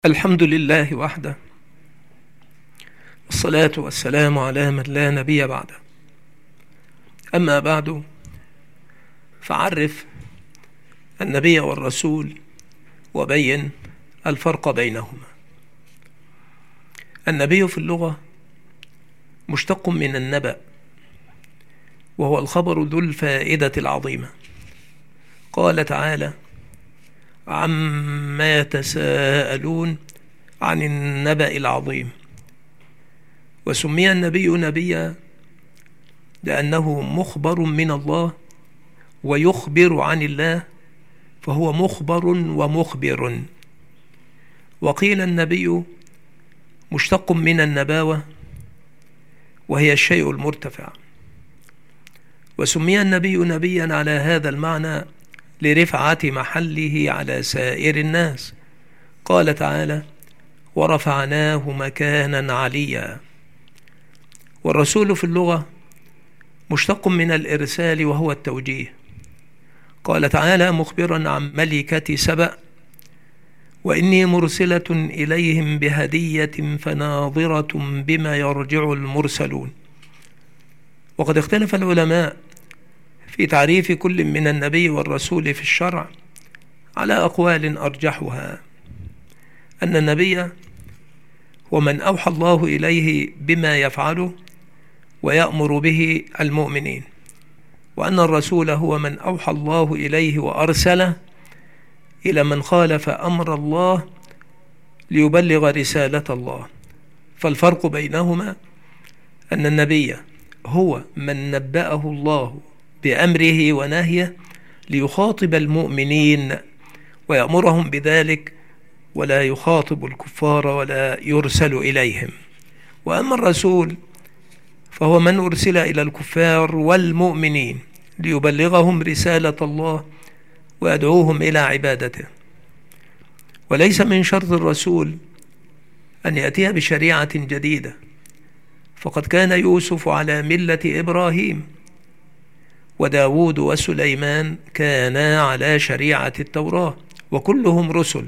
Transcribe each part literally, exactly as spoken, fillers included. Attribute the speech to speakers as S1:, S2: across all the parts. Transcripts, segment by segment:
S1: الحمد لله وحده، والصلاة والسلام على من لا نبي بعده. أما بعد، فعرف النبي والرسول وبين الفرق بينهما. النبي في اللغة مشتق من النبأ، وهو الخبر ذو الفائدة العظيمة. قال تعالى: عما يتساءلون عن النبأ العظيم. وسمي النبي نبيا لأنه مخبر من الله ويخبر عن الله، فهو مخبر ومخبر. وقيل النبي مشتق من النباوة، وهي الشيء المرتفع. وسمي النبي نبيا على هذا المعنى لرفعة محله على سائر الناس. قال تعالى: ورفعناه مكانا عليا. والرسول في اللغة مشتق من الإرسال، وهو التوجيه. قال تعالى مخبرا عن ملكة سبأ: وإني مرسلة إليهم بهدية فناظرة بما يرجع المرسلون. وقد اختلف العلماء في تعريف كل من النبي والرسول في الشرع على أقوال أرجحها أن النبي هو من أوحى الله إليه بما يفعله ويأمر به المؤمنين، وأن الرسول هو من أوحى الله إليه وأرسله إلى من خالف أمر الله ليبلغ رسالة الله. فالفرق بينهما أن النبي هو من نبأه الله بأمره ونهيه ليخاطب المؤمنين ويأمرهم بذلك، ولا يخاطب الكفار ولا يرسل إليهم. وأما الرسول فهو من أرسل إلى الكفار والمؤمنين ليبلغهم رسالة الله ويدعوهم إلى عبادته. وليس من شرط الرسول أن يأتي بشريعة جديدة، فقد كان يوسف على ملة إبراهيم، وداود وسليمان كانا على شريعة التوراة، وكلهم رسل.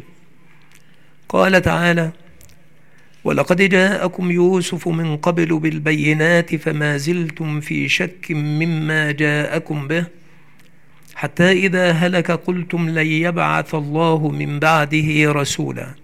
S1: قال تعالى: ولقد جاءكم يوسف من قبل بالبينات فما زلتم في شك مما جاءكم به، حتى إذا هلك قلتم لن يبعث الله من بعده رسولا.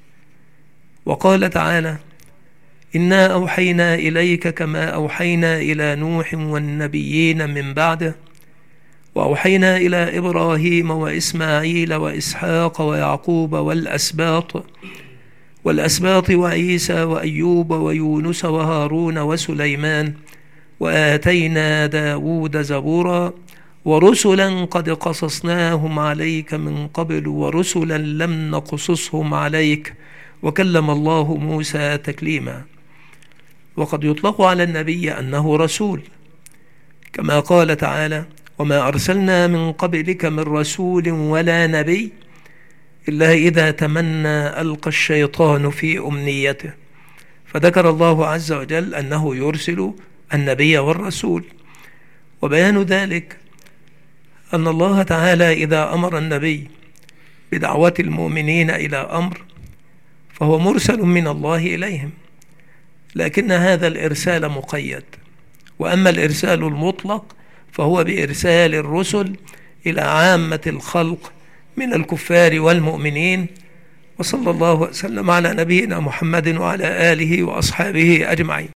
S1: وقال تعالى: إنا أوحينا إليك كما أوحينا إلى نوح والنبيين من بعده، وأوحينا إلى إبراهيم وإسماعيل وإسحاق ويعقوب والأسباط والأسباط وعيسى وأيوب ويونس وهارون وسليمان، وآتينا داود زبورا، ورسلا قد قصصناهم عليك من قبل ورسلا لم نقصصهم عليك، وكلم الله موسى تكليما. وقد يطلق على النبي أنه رسول، كما قال تعالى: وما أرسلنا من قبلك من رسول ولا نبي إلا إذا تمنى ألقى الشيطان في أمنيته. فذكر الله عز وجل أنه يرسل النبي والرسول. وبيان ذلك أن الله تعالى إذا أمر النبي بدعوة المؤمنين إلى أمر فهو مرسل من الله إليهم، لكن هذا الإرسال مقيد. وأما الإرسال المطلق فهو بإرسال الرسل إلى عامة الخلق من الكفار والمؤمنين. وصلى الله وسلم على نبينا محمد وعلى آله وأصحابه أجمعين.